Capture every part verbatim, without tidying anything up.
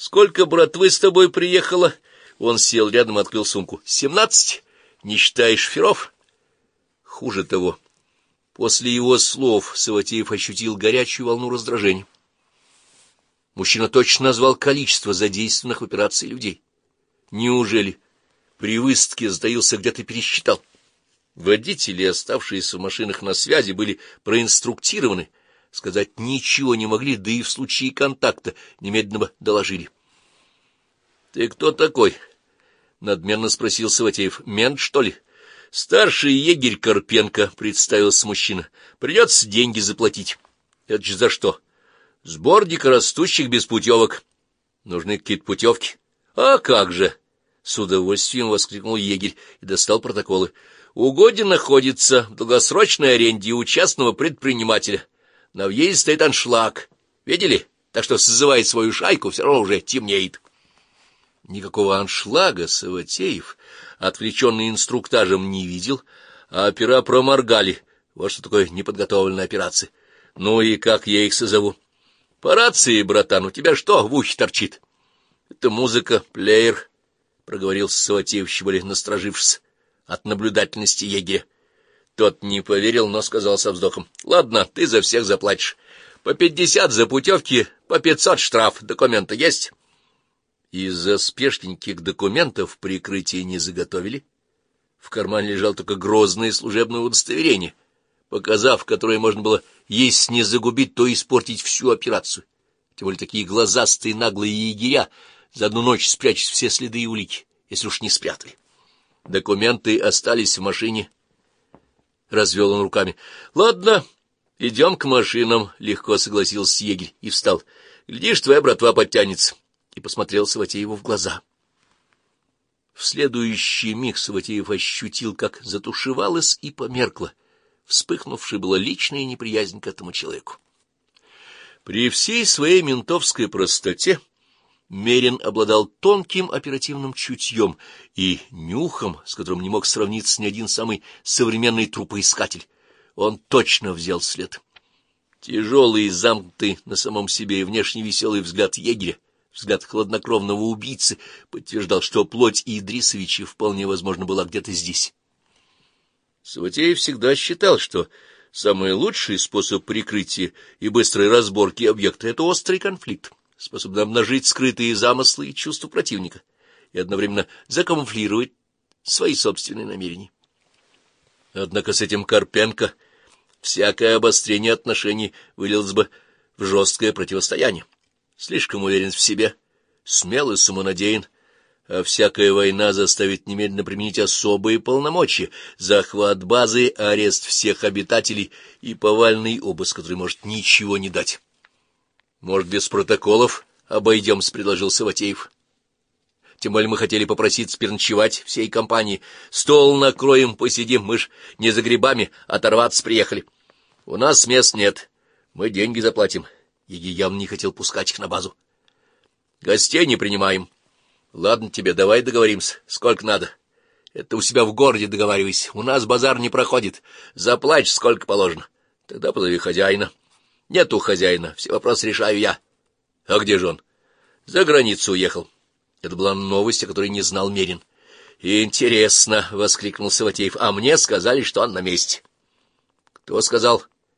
Сколько братвы с тобой приехало? Он сел рядом и открыл сумку. Семнадцать? Не считая шоферов? Хуже того. После его слов Саватеев ощутил горячую волну раздражения. Мужчина точно назвал количество задействованных в операции людей. Неужели при выставке затаился, где-то пересчитал? Водители, оставшиеся в машинах на связи, были проинструктированы, сказать ничего не могли, да и в случае контакта немедленно доложили. — Ты кто такой? — надменно спросил Саватеев. — Мент, что ли? — Старший егерь Карпенко, — представился мужчина. — Придется деньги заплатить. — Это же за что? — Сборник растущих без путевок. — Нужны какие-то путевки? — А как же! — с удовольствием воскликнул егерь и достал протоколы. — Угодье находится в долгосрочной аренде у частного предпринимателя. На въезде стоит аншлаг. Видели? Так что созывает свою шайку, все равно уже темнеет. Никакого аншлага Саватеев, отвлеченный инструктажем, не видел, а опера проморгали. Вот что такое неподготовленная операция. Ну и как я их созову? По рации, братан, у тебя что в ухе торчит? Это музыка, плеер, — проговорил Саватеев, еще более насторожившись от наблюдательности егеря. Тот не поверил, но сказал со вздохом: — Ладно, ты за всех заплатишь. По пятьдесят за путевки, по пятьсот штраф. Документы есть? Из-за спешки никаких документов прикрытия не заготовили. В кармане лежало только грозное служебное удостоверение, показав которое можно было, если не загубить, то испортить всю операцию. Тем более такие глазастые наглые егеря за одну ночь спрячут все следы и улики, если уж не спрятали. Документы остались в машине. Развел он руками. — Ладно, идем к машинам, — легко согласился егерь и встал. — Глядишь, твоя братва подтянется. И посмотрел Саватееву в глаза. В следующий миг Саватеев ощутил, как затушевалась и померкла вспыхнувшая была личная неприязнь к этому человеку. При всей своей ментовской простоте Мерин обладал тонким оперативным чутьем и нюхом, с которым не мог сравниться ни один самый современный трупоискатель. Он точно взял след. Тяжелый, замкнутый на самом себе и внешне веселый взгляд егеря, взгляд хладнокровного убийцы, подтверждал, что плоть Идрисовича вполне возможно была где-то здесь. Саватеев всегда считал, что самый лучший способ прикрытия и быстрой разборки объекта — это острый конфликт, способный обнажить скрытые замыслы и чувства противника и одновременно закамуфлировать свои собственные намерения. Однако с этим Карпенко всякое обострение отношений вылилось бы в жесткое противостояние. Слишком уверен в себе, смел и самонадеян, а всякая война заставит немедленно применить особые полномочия, захват базы, арест всех обитателей и повальный обыск, который может ничего не дать. — Может, без протоколов обойдемся, — предложил Саватеев. — Тем более мы хотели попросить переночевать всей компании. Стол накроем, посидим, мы ж не за грибами, оторваться приехали. — У нас мест нет, мы деньги заплатим. Еги явно не хотел пускать их на базу. — Гостей не принимаем. — Ладно тебе, давай договоримся. Сколько надо? — Это у себя в городе договаривайся. У нас базар не проходит. Заплачь, сколько положено. — Тогда позови хозяина. — Нету хозяина, все вопросы решаю я. — А где же он? — За границу уехал. Это была новость, о которой не знал Мерин. — Интересно, — воскликнул Саватеев. — А мне сказали, что он на месте. — Кто сказал?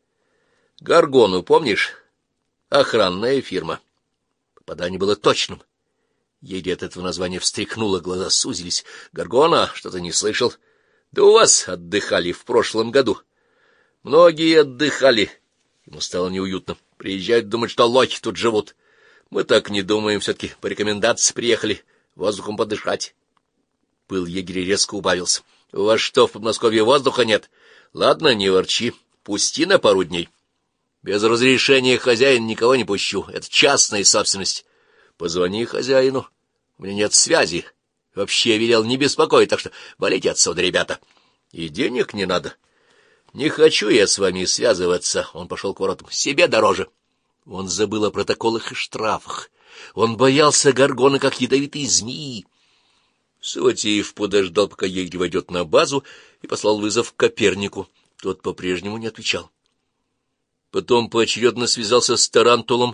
— Горгону, помнишь? Охранная фирма. Попадание было точным. Егерь от этого названия встряхнуло, глаза сузились. — Горгона, что-то не слышал. — Да у вас отдыхали в прошлом году. — Многие отдыхали. Ему стало неуютно. Приезжают, думают, что лохи тут живут. Мы так не думаем, все-таки по рекомендации приехали воздухом подышать. Пыл егеря резко убавился. — У вас что, в Подмосковье воздуха нет? Ладно, не ворчи, пусти на пару дней. Без разрешения хозяина никого не пущу, это частная собственность. Позвони хозяину, у меня нет связи. Вообще велел не беспокоить, так что валите отсюда, ребята. И денег не надо. Не хочу я с вами связываться. Он пошел к воротам. Себе дороже. Он забыл о протоколах и штрафах. Он боялся Горгона, как ядовитые змеи. Саватеев подождал, пока егерь войдет на базу, и послал вызов Копернику. Тот по-прежнему не отвечал. Потом поочередно связался с Тарантулом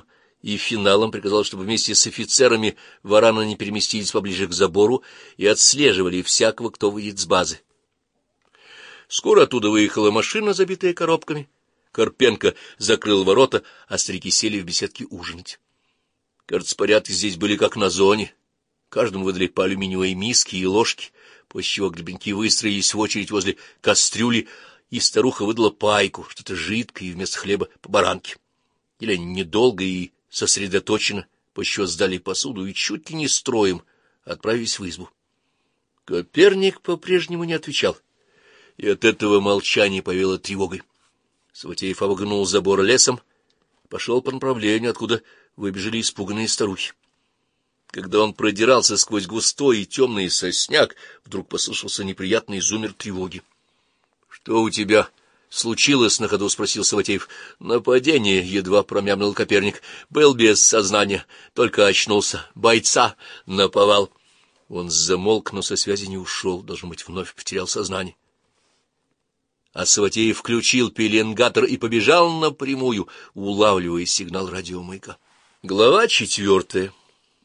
и финалом приказал, чтобы вместе с офицерами вараны не переместились поближе к забору и отслеживали всякого, кто выйдет с базы. Скоро оттуда выехала машина, забитая коробками. Карпенко закрыл ворота, а старики сели в беседке ужинать. Кажется, порядки здесь были как на зоне. Каждому выдали по алюминиевой миске и ложке, после чего гребеньки выстроились в очередь возле кастрюли, и старуха выдала пайку, что-то жидкое, и вместо хлеба по баранке. Или они недолго и сосредоточенно, после чего сдали посуду и чуть ли не строем отправились в избу. Коперник по-прежнему не отвечал, и от этого молчание повеяло тревогой. Саватеев обогнул забор лесом, пошел по направлению, откуда выбежали испуганные старухи. Когда он продирался сквозь густой и темный сосняк, вдруг послышался неприятный зумер тревоги. — Что у тебя случилось? — на ходу спросил Саватеев. — Нападение, — едва промямлил Коперник. — Был без сознания, только очнулся. Бойца наповал. Он замолк, но со связи не ушел, должно быть, вновь потерял сознание. А Саватеев включил пеленгатор и побежал напрямую, улавливая сигнал радиомаяка. Глава четвертая.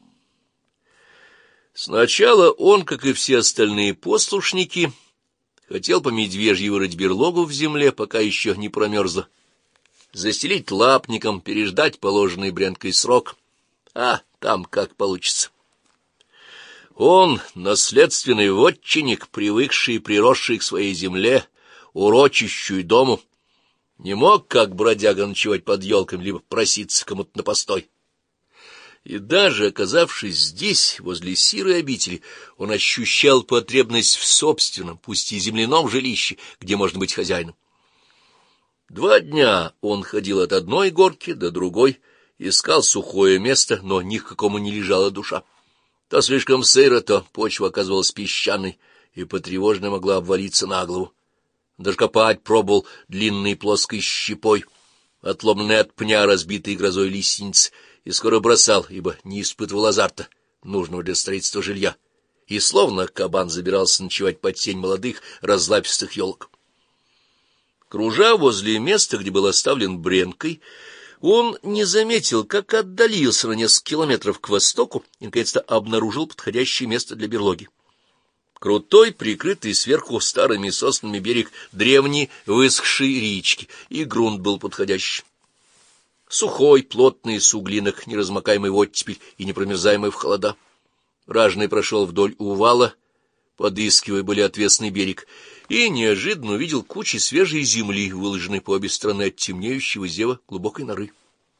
Сначала он, как и все остальные послушники, хотел по медвежьи вырыть берлогу в земле, пока еще не промерзло, застелить лапником, переждать положенный брянкой срок, а там как получится. Он, наследственный вотчинник, привыкший и приросший к своей земле, урочищу и дому, не мог, как бродяга, ночевать под елками, либо проситься кому-то на постой. И даже оказавшись здесь, возле сирой обители, он ощущал потребность в собственном, пусть и земляном жилище, где можно быть хозяином. Два дня он ходил от одной горки до другой, искал сухое место, но ни к какому не лежала душа. То слишком сыро, то почва оказывалась песчаной и потревоженно могла обвалиться на голову. Даже копать пробовал длинной плоской щепой, отломанной от пня разбитой грозой лиственницы, и скоро бросал, ибо не испытывал азарта, нужного для строительства жилья, и словно кабан забирался ночевать под тень молодых разлапистых елок. Кружа возле места, где был оставлен бренкой, он не заметил, как отдалился на несколько километров к востоку и, наконец-то, обнаружил подходящее место для берлоги. Крутой, прикрытый сверху старыми соснами берег древней высохшей речки, и грунт был подходящий. Сухой, плотный, с углинок, неразмокаемый в оттепель и непромерзаемый в холода. Ражный прошел вдоль увала, подыскивая более отвесный берег, и неожиданно увидел кучи свежей земли, выложенной по обе стороны от темнеющего зева глубокой норы.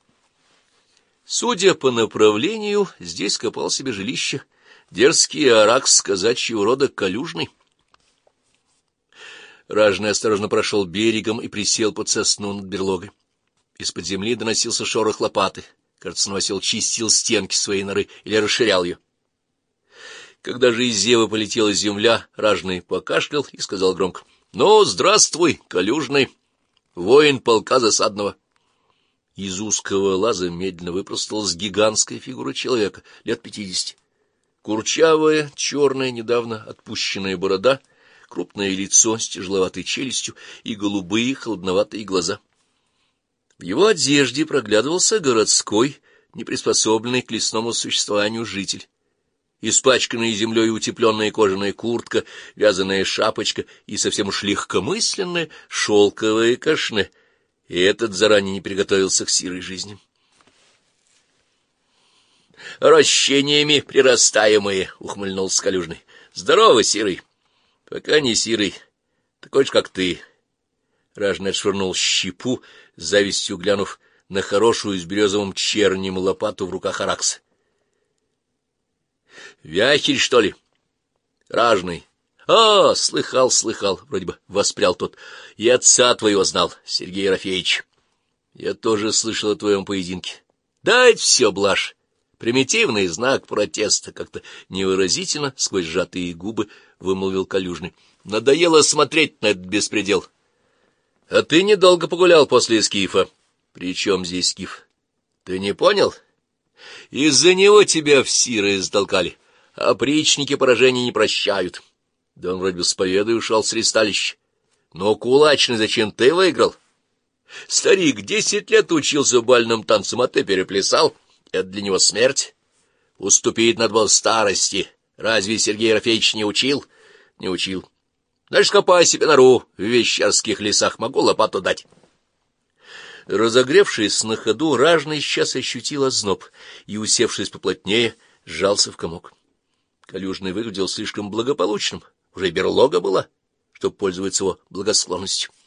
Судя по направлению, здесь копал себе жилище дерзкий аракс казачьего рода Калюжный. Ражный осторожно прошел берегом и присел под сосну над берлогой. Из-под земли доносился шорох лопаты. Кажется, новосел чистил стенки своей норы или расширял ее. Когда же из зева полетела земля, Ражный покашлял и сказал громко: — Ну, здравствуй, Калюжный, воин полка засадного. Из узкого лаза медленно выпросталась гигантская фигура человека, лет пятидесяти. Курчавая, черная, недавно отпущенная борода, крупное лицо с тяжеловатой челюстью и голубые холодноватые глаза. В его одежде проглядывался городской, неприспособленный к лесному существованию житель. Испачканная землей утепленная кожаная куртка, вязаная шапочка и совсем уж легкомысленное шелковое кашне. И этот заранее не приготовился к сирой жизни. — Рощениями прирастаемые, — ухмыльнулся Калюжный. — Здорово, сирый. — Пока не сирый, такой же, как ты. Ражный отшвырнул щепу, с завистью глянув на хорошую с березовым чернем лопату в руках аракса. — Вяхерь, что ли? — Ражный. — А, слыхал, слыхал, вроде бы воспрял тот. — И отца твоего знал, Сергей Ерофеевич. — Я тоже слышал о твоем поединке. — Да, это все блажь. Примитивный знак протеста, как-то невыразительно, сквозь сжатые губы, вымолвил Калюжный. — Надоело смотреть на этот беспредел. — А ты недолго погулял после скифа. — При чем здесь скиф? — Ты не понял? Из-за него тебя в сиры затолкали, а опричники поражений не прощают. Да он вроде бы с победой ушел с ристалища. Но кулачный зачем ты выиграл? Старик десять лет учился бальным танцам, а ты переплясал. Это для него смерть. Уступить надо было старости. Разве Сергей Ерофеевич не учил? Не учил. Значит, копай себе нору в Вещерских лесах, могу лопату дать. Разогревшись на ходу, ражный сейчас ощутил озноб и, усевшись поплотнее, сжался в комок. Калюжный выглядел слишком благополучным, уже и берлога была, чтобы пользоваться его благосклонностью.